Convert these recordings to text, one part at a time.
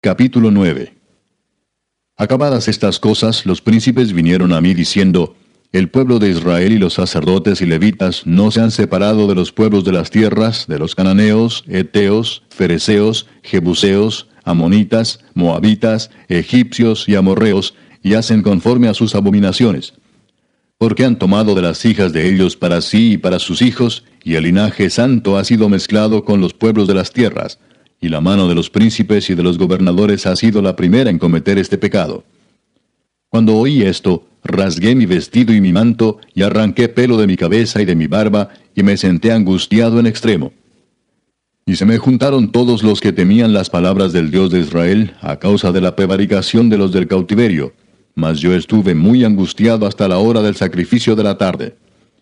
Capítulo 9. Acabadas estas cosas, los príncipes vinieron a mí diciendo, El pueblo de Israel y los sacerdotes y levitas no se han separado de los pueblos de las tierras, de los cananeos, heteos, fereceos, jebuseos, amonitas, moabitas, egipcios y amorreos, y hacen conforme a sus abominaciones. Porque han tomado de las hijas de ellos para sí y para sus hijos, y el linaje santo ha sido mezclado con los pueblos de las tierras, y la mano de los príncipes y de los gobernadores ha sido la primera en cometer este pecado. Cuando oí esto, rasgué mi vestido y mi manto, y arranqué pelo de mi cabeza y de mi barba, y me senté angustiado en extremo. Y se me juntaron todos los que temían las palabras del Dios de Israel, a causa de la prevaricación de los del cautiverio, mas yo estuve muy angustiado hasta la hora del sacrificio de la tarde.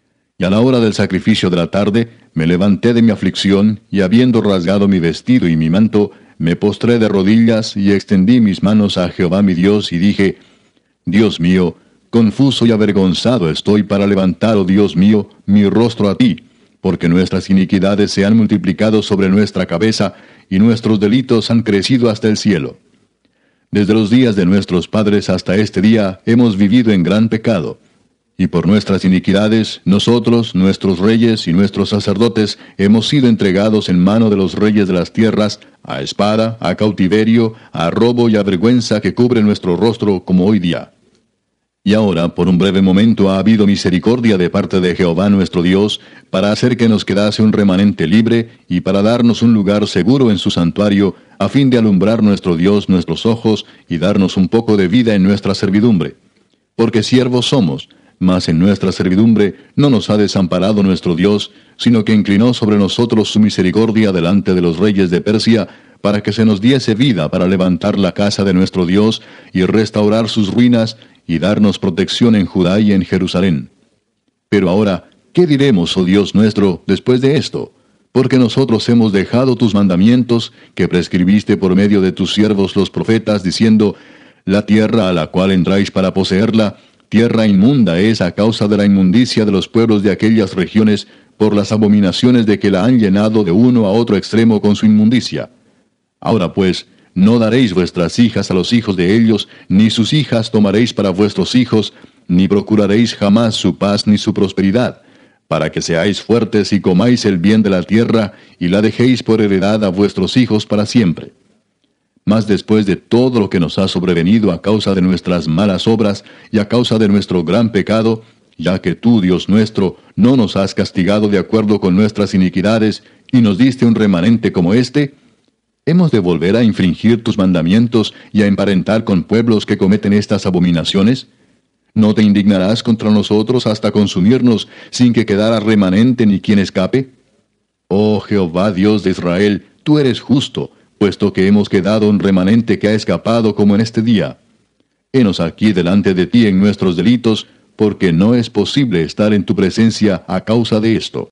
Y a la hora del sacrificio de la tarde, me levanté de mi aflicción, y habiendo rasgado mi vestido y mi manto, me postré de rodillas, y extendí mis manos a Jehová mi Dios, y dije, Dios mío, confuso y avergonzado estoy para levantar, oh Dios mío, mi rostro a ti, porque nuestras iniquidades se han multiplicado sobre nuestra cabeza, y nuestros delitos han crecido hasta el cielo. Desde los días de nuestros padres hasta este día hemos vivido en gran pecado. Y por nuestras iniquidades, nosotros, nuestros reyes y nuestros sacerdotes, hemos sido entregados en mano de los reyes de las tierras, a espada, a cautiverio, a robo y a vergüenza que cubre nuestro rostro como hoy día. Y ahora, por un breve momento, ha habido misericordia de parte de Jehová nuestro Dios, para hacer que nos quedase un remanente libre, y para darnos un lugar seguro en su santuario, a fin de alumbrar nuestro Dios nuestros ojos, y darnos un poco de vida en nuestra servidumbre. Porque siervos somos, mas en nuestra servidumbre no nos ha desamparado nuestro Dios, sino que inclinó sobre nosotros su misericordia delante de los reyes de Persia, para que se nos diese vida para levantar la casa de nuestro Dios, y restaurar sus ruinas, y darnos protección en Judá y en Jerusalén. Pero ahora, ¿qué diremos, oh Dios nuestro, después de esto? Porque nosotros hemos dejado tus mandamientos, que prescribiste por medio de tus siervos los profetas, diciendo, La tierra a la cual entráis para poseerla, tierra inmunda es a causa de la inmundicia de los pueblos de aquellas regiones, por las abominaciones de que la han llenado de uno a otro extremo con su inmundicia. Ahora pues, no daréis vuestras hijas a los hijos de ellos, ni sus hijas tomaréis para vuestros hijos, ni procuraréis jamás su paz ni su prosperidad, para que seáis fuertes y comáis el bien de la tierra, y la dejéis por heredad a vuestros hijos para siempre. Mas después de todo lo que nos ha sobrevenido a causa de nuestras malas obras y a causa de nuestro gran pecado, ya que tú, Dios nuestro, no nos has castigado de acuerdo con nuestras iniquidades, y nos diste un remanente como este, ¿hemos de volver a infringir tus mandamientos y a emparentar con pueblos que cometen estas abominaciones? ¿No te indignarás contra nosotros hasta consumirnos sin que quedara remanente ni quien escape? Oh Jehová Dios de Israel, tú eres justo, puesto que hemos quedado un remanente que ha escapado como en este día. Henos aquí delante de ti en nuestros delitos, porque no es posible estar en tu presencia a causa de esto.